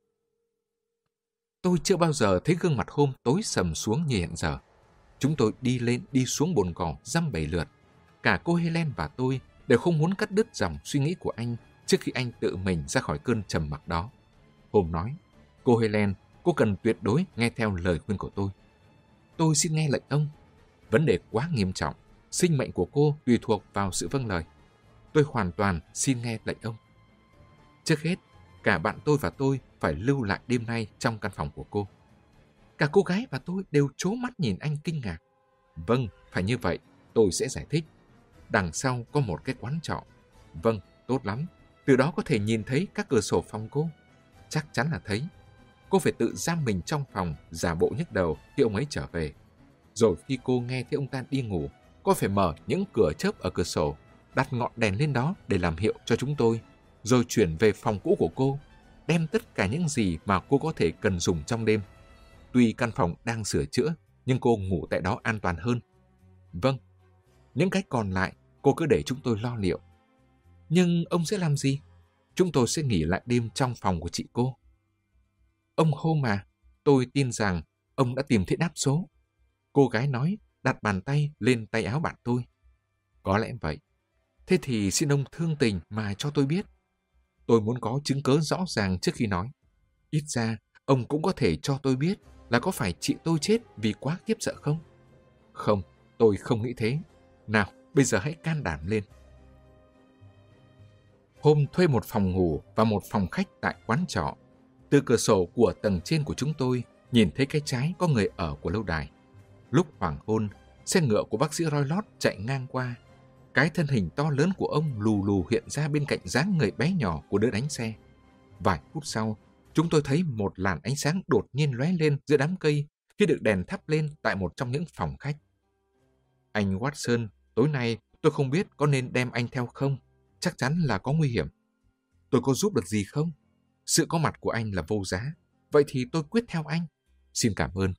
Tôi chưa bao giờ thấy gương mặt Hôm tối sầm xuống như hiện giờ. Chúng tôi đi lên đi xuống bồn cỏ dăm bảy lượt. Cả cô Helen và tôi đều không muốn cắt đứt dòng suy nghĩ của anh trước khi anh tự mình ra khỏi cơn trầm mặc đó. Hôm nói, cô Helen, cô cần tuyệt đối nghe theo lời khuyên của tôi. Tôi xin nghe lệnh ông. Vấn đề quá nghiêm trọng, sinh mệnh của cô tùy thuộc vào sự vâng lời. Tôi hoàn toàn xin nghe lệnh ông. Trước hết, cả bạn tôi và tôi phải lưu lại đêm nay trong căn phòng của cô. Cả cô gái và tôi đều trố mắt nhìn anh kinh ngạc. Vâng, phải như vậy, tôi sẽ giải thích. Đằng sau có một cái quán trọ. Vâng, tốt lắm. Từ đó có thể nhìn thấy các cửa sổ phòng cô. Chắc chắn là thấy. Cô phải tự giam mình trong phòng, giả bộ nhức đầu khi ông ấy trở về. Rồi khi cô nghe thấy ông ta đi ngủ, cô phải mở những cửa chớp ở cửa sổ, đặt ngọn đèn lên đó để làm hiệu cho chúng tôi, rồi chuyển về phòng cũ của cô, đem tất cả những gì mà cô có thể cần dùng trong đêm. Tuy căn phòng đang sửa chữa, nhưng cô ngủ tại đó an toàn hơn. Vâng, những cái còn lại cô cứ để chúng tôi lo liệu. Nhưng ông sẽ làm gì? Chúng tôi sẽ nghỉ lại đêm trong phòng của chị cô. Ông Holmes à, tôi tin rằng ông đã tìm thấy đáp số. Cô gái nói, đặt bàn tay lên tay áo bạn tôi. Có lẽ vậy. Thế thì xin ông thương tình mà cho tôi biết. Tôi muốn có chứng cớ rõ ràng trước khi nói. Ít ra, ông cũng có thể cho tôi biết là có phải chị tôi chết vì quá khiếp sợ không? Không, tôi không nghĩ thế. Nào, bây giờ hãy can đảm lên. Hôm thuê một phòng ngủ và một phòng khách tại quán trọ. Từ cửa sổ của tầng trên của chúng tôi, nhìn thấy cái trái có người ở của lâu đài. Lúc hoàng hôn, xe ngựa của bác sĩ Roylott chạy ngang qua. Cái thân hình to lớn của ông lù lù hiện ra bên cạnh dáng người bé nhỏ của đứa đánh xe. Vài phút sau, chúng tôi thấy một làn ánh sáng đột nhiên lóe lên giữa đám cây khi được đèn thắp lên tại một trong những phòng khách. Anh Watson, tối nay tôi không biết có nên đem anh theo không. Chắc chắn là có nguy hiểm. Tôi có giúp được gì không? Sự có mặt của anh là vô giá. Vậy thì tôi quyết theo anh. Xin cảm ơn.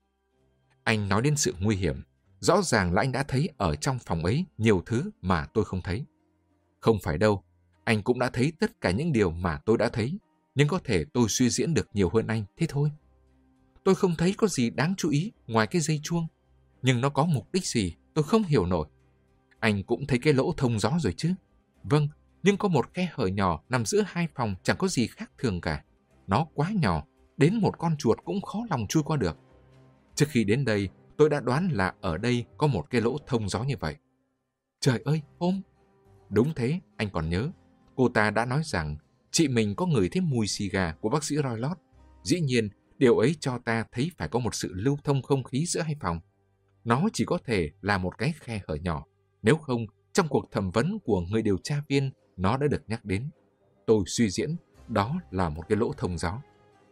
Anh nói đến sự nguy hiểm. Rõ ràng là anh đã thấy ở trong phòng ấy nhiều thứ mà tôi không thấy. Không phải đâu. Anh cũng đã thấy tất cả những điều mà tôi đã thấy. Nhưng có thể tôi suy diễn được nhiều hơn anh, thế thôi. Tôi không thấy có gì đáng chú ý ngoài cái dây chuông. Nhưng nó có mục đích gì tôi không hiểu nổi. Anh cũng thấy cái lỗ thông gió rồi chứ? Vâng, nhưng có một khe hở nhỏ nằm giữa hai phòng chẳng có gì khác thường cả. Nó quá nhỏ, đến một con chuột cũng khó lòng chui qua được. Trước khi đến đây, tôi đã đoán là ở đây có một cái lỗ thông gió như vậy. Trời ơi, Hôm! Đúng thế, anh còn nhớ. Cô ta đã nói rằng chị mình có ngửi thấy mùi xì gà của bác sĩ Roylott. Dĩ nhiên, điều ấy cho ta thấy phải có một sự lưu thông không khí giữa hai phòng. Nó chỉ có thể là một cái khe hở nhỏ. Nếu không, trong cuộc thẩm vấn của người điều tra viên, nó đã được nhắc đến. Tôi suy diễn, đó là một cái lỗ thông gió.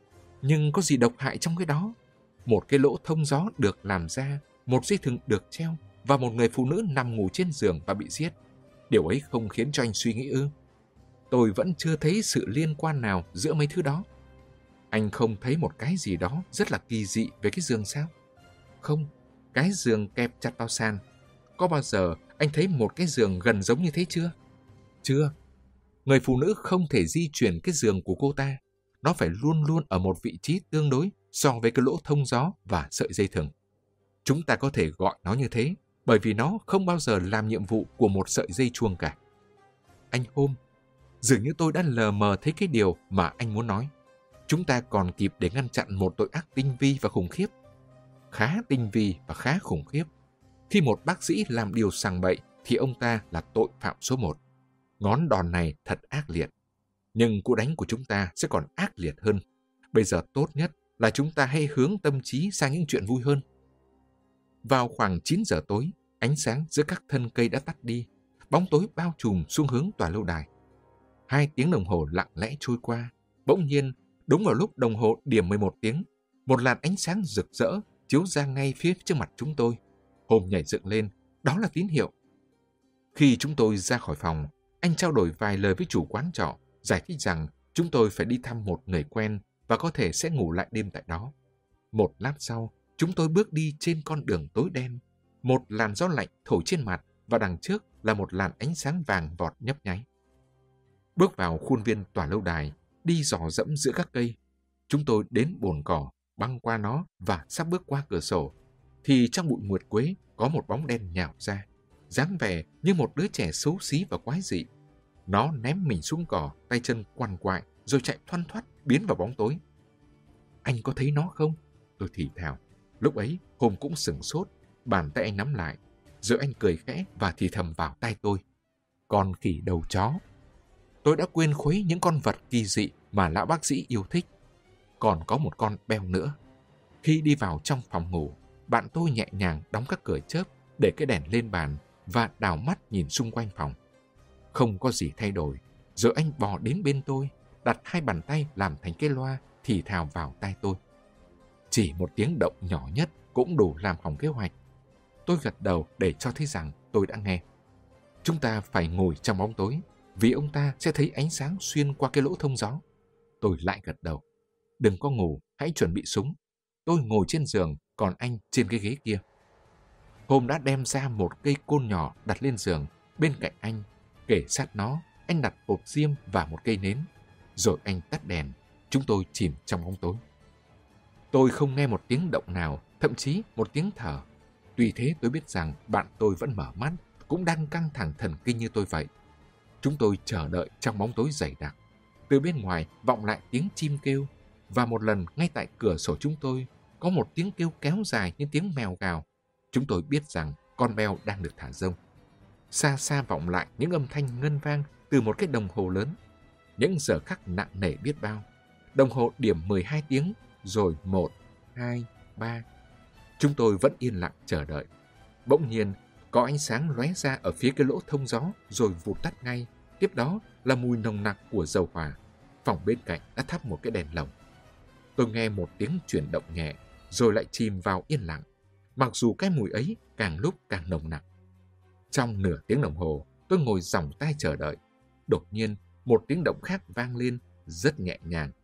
Nhưng có gì độc hại trong cái đó? Một cái lỗ thông gió được làm ra, một dây thừng được treo, và một người phụ nữ nằm ngủ trên giường và bị giết. Điều ấy không khiến cho anh suy nghĩ ư? Tôi vẫn chưa thấy sự liên quan nào giữa mấy thứ đó. Anh không thấy một cái gì đó rất là kỳ dị về cái giường sao? Không, cái giường kẹp chặt vào sàn. Có bao giờ anh thấy một cái giường gần giống như thế chưa? Chưa. Người phụ nữ không thể di chuyển cái giường của cô ta. Nó phải luôn luôn ở một vị trí tương đối so với cái lỗ thông gió và sợi dây thừng. Chúng ta có thể gọi nó như thế, bởi vì nó không bao giờ làm nhiệm vụ của một sợi dây chuông cả. Anh Hôm, dường như tôi đã lờ mờ thấy cái điều mà anh muốn nói. Chúng ta còn kịp để ngăn chặn một tội ác tinh vi và khủng khiếp. Khá tinh vi và khá khủng khiếp. Khi một bác sĩ làm điều sằng bậy thì ông ta là tội phạm số 1. Ngón đòn này thật ác liệt. Nhưng cú đánh của chúng ta sẽ còn ác liệt hơn. Bây giờ tốt nhất là chúng ta hãy hướng tâm trí sang những chuyện vui hơn. Vào khoảng 9 giờ tối, ánh sáng giữa các thân cây đã tắt đi. Bóng tối bao trùm xuống hướng tòa lâu đài. 2 tiếng đồng hồ lặng lẽ trôi qua. Bỗng nhiên, đúng vào lúc đồng hồ điểm 11 tiếng, một làn ánh sáng rực rỡ chiếu ra ngay phía trước mặt chúng tôi. Hôm nhảy dựng lên, đó là tín hiệu. Khi chúng tôi ra khỏi phòng, anh trao đổi vài lời với chủ quán trọ, giải thích rằng chúng tôi phải đi thăm một người quen và có thể sẽ ngủ lại đêm tại đó. Một lát sau, chúng tôi bước đi trên con đường tối đen. Một làn gió lạnh thổi trên mặt và đằng trước là một làn ánh sáng vàng vọt nhấp nháy. Bước vào khuôn viên tòa lâu đài, đi dò dẫm giữa các cây. Chúng tôi đến bồn cỏ, băng qua nó và sắp bước qua cửa sổ, thì trong bụi nguyệt quế có một bóng đen nhào ra, dáng vẻ như một đứa trẻ xấu xí và quái dị. Nó ném mình xuống cỏ, tay chân quằn quại, rồi chạy thoăn thoắt biến vào bóng tối. Anh có thấy nó không? Tôi thì thào. Lúc ấy, Hôm cũng sửng sốt, bàn tay anh nắm lại, rồi anh cười khẽ và thì thầm vào tai tôi. Con khỉ đầu chó. Tôi đã quên khuấy những con vật kỳ dị mà lão bác sĩ yêu thích. Còn có một con beo nữa. Khi đi vào trong phòng ngủ, bạn tôi nhẹ nhàng đóng các cửa chớp, để cái đèn lên bàn và đảo mắt nhìn xung quanh phòng. Không có gì thay đổi, rồi anh bò đến bên tôi, đặt 2 bàn tay làm thành cái loa, thì thào vào tai tôi. Chỉ một tiếng động nhỏ nhất cũng đủ làm hỏng kế hoạch. Tôi gật đầu để cho thấy rằng tôi đã nghe. Chúng ta phải ngồi trong bóng tối, vì ông ta sẽ thấy ánh sáng xuyên qua cái lỗ thông gió. Tôi lại gật đầu. Đừng có ngủ, hãy chuẩn bị súng. Tôi ngồi trên giường, còn anh trên cái ghế kia. Hôm đã đem ra một cây côn nhỏ đặt lên giường, bên cạnh anh. Kề sát nó, anh đặt hộp diêm và một cây nến. Rồi anh tắt đèn, chúng tôi chìm trong bóng tối. Tôi không nghe một tiếng động nào, thậm chí một tiếng thở. Tuy thế tôi biết rằng bạn tôi vẫn mở mắt, cũng đang căng thẳng thần kinh như tôi vậy. Chúng tôi chờ đợi trong bóng tối dày đặc. Từ bên ngoài vọng lại tiếng chim kêu, và một lần ngay tại cửa sổ chúng tôi có một tiếng kêu kéo dài như tiếng mèo gào. Chúng tôi biết rằng con beo đang được thả rông. Xa xa vọng lại những âm thanh ngân vang từ một cái đồng hồ lớn. Những giờ khắc nặng nề biết bao. Đồng hồ điểm 12 tiếng, rồi 1, 2, 3. Chúng tôi vẫn yên lặng chờ đợi. Bỗng nhiên, có ánh sáng lóe ra ở phía cái lỗ thông gió, rồi vụt tắt ngay. Tiếp đó là mùi nồng nặc của dầu hỏa. Phòng bên cạnh đã thắp một cái đèn lồng. Tôi nghe một tiếng chuyển động nhẹ, rồi lại chìm vào yên lặng, mặc dù cái mùi ấy càng lúc càng nồng nặc. Trong nửa tiếng đồng hồ, tôi ngồi dòng tay chờ đợi. Đột nhiên, một tiếng động khác vang lên, rất nhẹ nhàng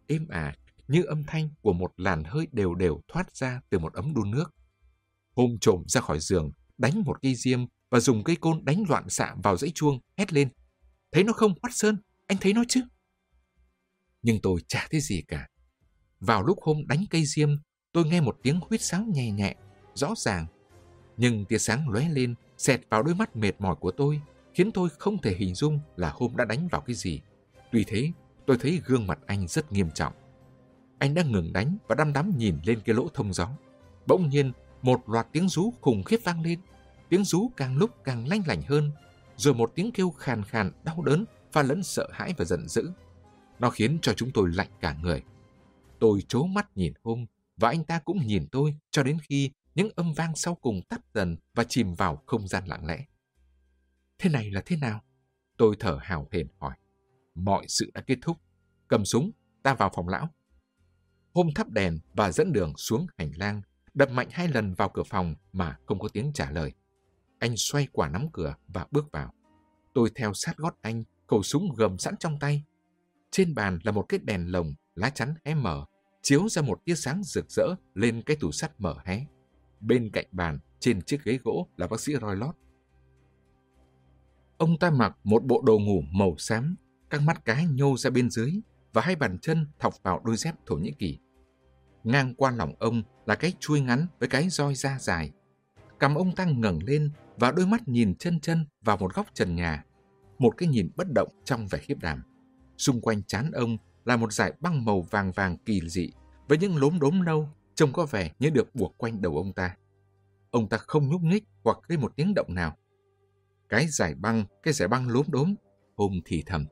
êm ả như âm thanh của một làn hơi đều đều thoát ra từ một ấm đun nước. Hôm trồm ra khỏi giường, đánh một cây diêm và dùng cây côn đánh loạn xạ vào dãy chuông, hét lên: "Thấy nó không, Watson? Anh thấy nó chứ?" Nhưng tôi chả thấy gì cả. Vào lúc Hôm đánh cây diêm, tôi nghe một tiếng huýt sáo nhẹ nhẹ, rõ ràng. Nhưng tia sáng lóe lên, xẹt vào đôi mắt mệt mỏi của tôi, khiến tôi không thể hình dung là Hôm đã đánh vào cái gì. Tuy thế, tôi thấy gương mặt anh rất nghiêm trọng. Anh đã ngừng đánh và đăm đắm nhìn lên cái lỗ thông gió. Bỗng nhiên, một loạt tiếng rú khủng khiếp vang lên. Tiếng rú càng lúc càng lanh lảnh hơn, rồi một tiếng kêu khàn khàn đau đớn pha lẫn sợ hãi và giận dữ. Nó khiến cho chúng tôi lạnh cả người. Tôi trố mắt nhìn Hôm và anh ta cũng nhìn tôi cho đến khi những âm vang sau cùng tắt dần và chìm vào không gian lặng lẽ. "Thế này là thế nào?" Tôi thở hào hển hỏi. "Mọi sự đã kết thúc. Cầm súng, ta vào phòng lão." Hôm thắp đèn và dẫn đường xuống hành lang, đập mạnh 2 lần vào cửa phòng mà không có tiếng trả lời. Anh xoay quả nắm cửa và bước vào. Tôi theo sát gót anh, khẩu súng gầm sẵn trong tay. Trên bàn là một cái đèn lồng, lá chắn hé mở, chiếu ra một tia sáng rực rỡ lên cái tủ sắt mở hé. Bên cạnh bàn, trên chiếc ghế gỗ là bác sĩ Roy Lott. Ông ta mặc một bộ đồ ngủ màu xám, các mắt cá nhô ra bên dưới và 2 bàn chân thọc vào đôi dép Thổ Nhĩ Kỳ. Ngang qua lòng ông là cái chuôi ngắn với cái roi da dài. Cằm ông ta ngẩng lên và đôi mắt nhìn chân chân vào một góc trần nhà, một cái nhìn bất động trong vẻ khiếp đảm. Xung quanh trán ông là một dải băng màu vàng vàng kỳ dị với những lốm đốm nâu trông có vẻ như được buộc quanh đầu ông ta. Ông ta không nhúc nhích hoặc gây một tiếng động nào. Cái dải băng lốm đốm, Hôm thì thầm.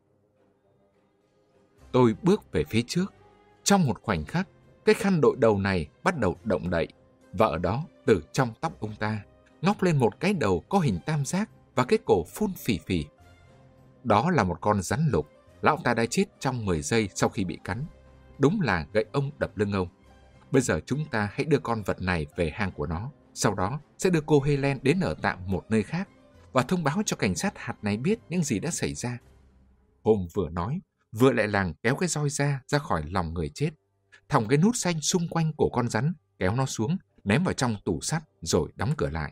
Tôi bước về phía trước. Trong một khoảnh khắc, cái khăn đội đầu này bắt đầu động đậy, và ở đó, từ trong tóc ông ta, ngóc lên một cái đầu có hình tam giác và cái cổ phun phì phì. Đó là một con rắn lục. Lão ta đã chết trong 10 giây sau khi bị cắn. Đúng là gậy ông đập lưng ông. Bây giờ chúng ta hãy đưa con vật này về hang của nó. Sau đó sẽ đưa cô Helen đến ở tạm một nơi khác và thông báo cho cảnh sát hạt này biết những gì đã xảy ra. Hôm vừa nói, vừa lại làng kéo cái roi ra khỏi lòng người chết, thòng cái nút xanh xung quanh cổ con rắn, kéo nó xuống, ném vào trong tủ sắt rồi đóng cửa lại.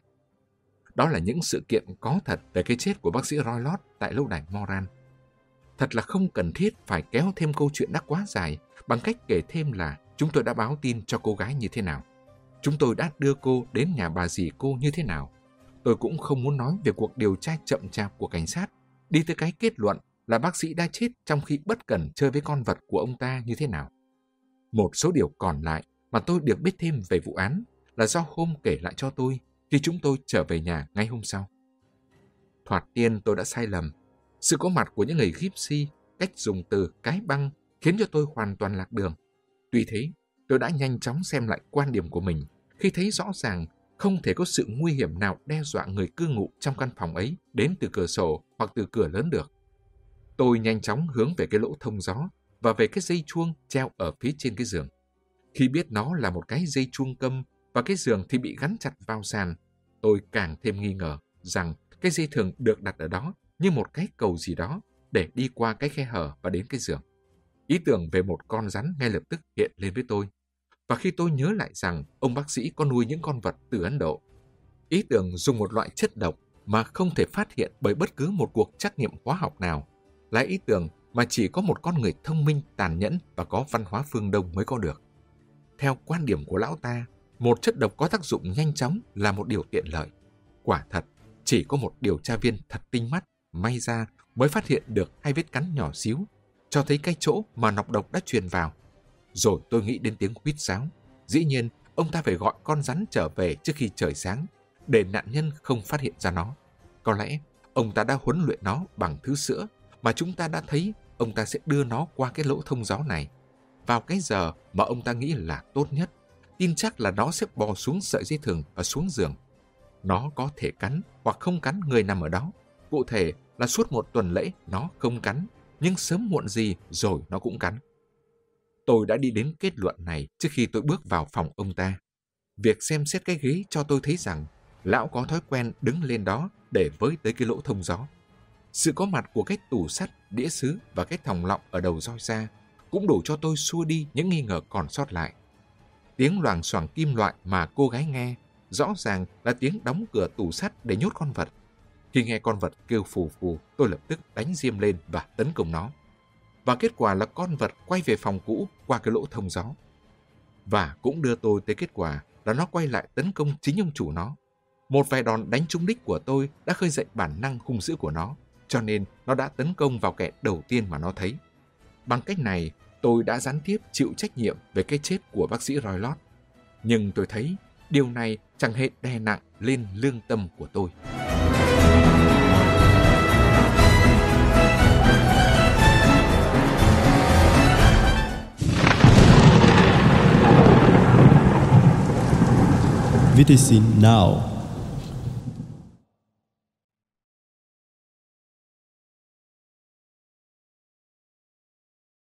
Đó là những sự kiện có thật về cái chết của bác sĩ Roy Lott tại lâu đài Moran. Thật là không cần thiết phải kéo thêm câu chuyện đã quá dài bằng cách kể thêm là chúng tôi đã báo tin cho cô gái như thế nào. Chúng tôi đã đưa cô đến nhà bà dì cô như thế nào. Tôi cũng không muốn nói về cuộc điều tra chậm chạp của cảnh sát, đi tới cái kết luận là bác sĩ đã chết trong khi bất cẩn chơi với con vật của ông ta như thế nào. Một số điều còn lại mà tôi được biết thêm về vụ án là do Hôm kể lại cho tôi khi chúng tôi trở về nhà ngay hôm sau. Thoạt tiên tôi đã sai lầm. Sự có mặt của những người Gypsy, cách dùng từ cái băng khiến cho tôi hoàn toàn lạc đường. Tuy thế, tôi đã nhanh chóng xem lại quan điểm của mình khi thấy rõ ràng không thể có sự nguy hiểm nào đe dọa người cư ngụ trong căn phòng ấy đến từ cửa sổ hoặc từ cửa lớn được. Tôi nhanh chóng hướng về cái lỗ thông gió và về cái dây chuông treo ở phía trên cái giường. Khi biết nó là một cái dây chuông câm và cái giường thì bị gắn chặt vào sàn, tôi càng thêm nghi ngờ rằng cái dây thường được đặt ở đó như một cái cầu gì đó để đi qua cái khe hở và đến cái giường. Ý tưởng về một con rắn ngay lập tức hiện lên với tôi. Và khi tôi nhớ lại rằng ông bác sĩ có nuôi những con vật từ Ấn Độ, ý tưởng dùng một loại chất độc mà không thể phát hiện bởi bất cứ một cuộc trắc nghiệm hóa học nào là ý tưởng mà chỉ có một con người thông minh, tàn nhẫn và có văn hóa phương Đông mới có được. Theo quan điểm của lão ta, một chất độc có tác dụng nhanh chóng là một điều tiện lợi. Quả thật, chỉ có một điều tra viên thật tinh mắt, may ra mới phát hiện được 2 vết cắn nhỏ xíu, cho thấy cái chỗ mà nọc độc đã truyền vào. Rồi tôi nghĩ đến tiếng huýt sáo. Dĩ nhiên, ông ta phải gọi con rắn trở về trước khi trời sáng, để nạn nhân không phát hiện ra nó. Có lẽ ông ta đã huấn luyện nó bằng thứ sữa mà chúng ta đã thấy ông ta sẽ đưa nó qua cái lỗ thông gió này. Vào cái giờ mà ông ta nghĩ là tốt nhất, tin chắc là nó sẽ bò xuống sợi dây thừng và xuống giường. Nó có thể cắn hoặc không cắn người nằm ở đó. Cụ thể là suốt một tuần lễ nó không cắn, nhưng sớm muộn gì rồi nó cũng cắn. Tôi đã đi đến kết luận này trước khi tôi bước vào phòng ông ta. Việc xem xét cái ghế cho tôi thấy rằng lão có thói quen đứng lên đó để với tới cái lỗ thông gió. Sự có mặt của cái tủ sắt, đĩa sứ và cái thòng lọng ở đầu roi ra cũng đủ cho tôi xua đi những nghi ngờ còn sót lại. Tiếng loảng xoảng kim loại mà cô gái nghe rõ ràng là tiếng đóng cửa tủ sắt để nhốt con vật. Khi nghe con vật kêu phù phù, tôi lập tức đánh diêm lên và tấn công nó. Và kết quả là con vật quay về phòng cũ qua cái lỗ thông gió. Và cũng đưa tôi tới kết quả là nó quay lại tấn công chính ông chủ nó. Một vài đòn đánh trúng đích của tôi đã khơi dậy bản năng hung dữ của nó, cho nên nó đã tấn công vào kẻ đầu tiên mà nó thấy. Bằng cách này, tôi đã gián tiếp chịu trách nhiệm về cái chết của bác sĩ Roy Lott. Nhưng tôi thấy điều này chẳng hề đè nặng lên lương tâm của tôi. VTC Now.